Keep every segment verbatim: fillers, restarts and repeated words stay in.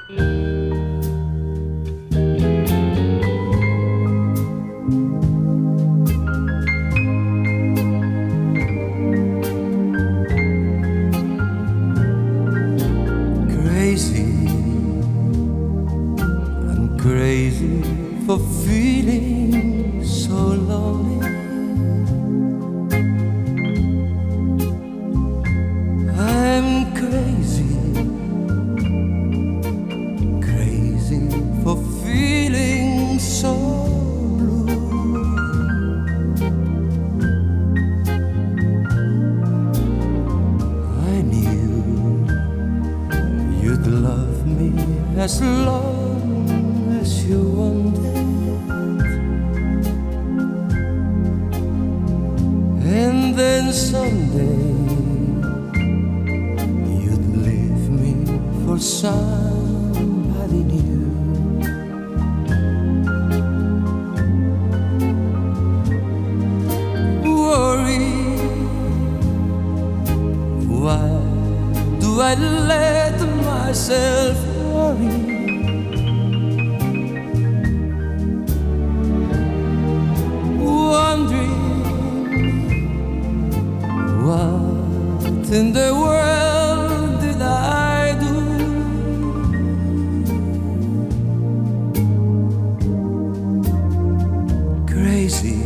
Crazy for feeling so lonely. I'm crazy, crazy for feeling so blue. I knew you'd love me as long as you wanted, and then someday you'd leave me for somebody new. Worry, why do I let myself worry? What in the world did I do? Crazy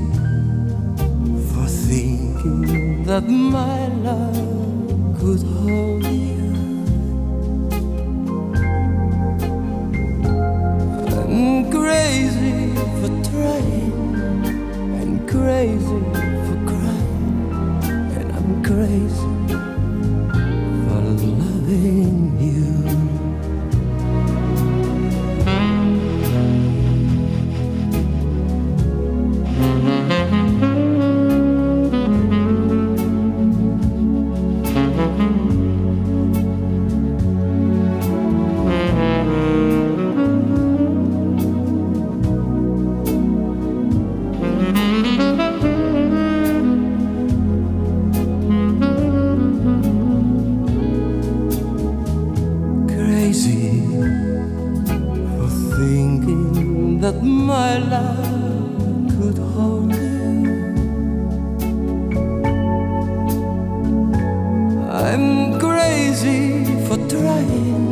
for thinking that my love could hold you. I'm crazy for trying, and crazy for crying, and I'm crazy for loving you. For thinking that my love could hold you. I'm crazy for trying,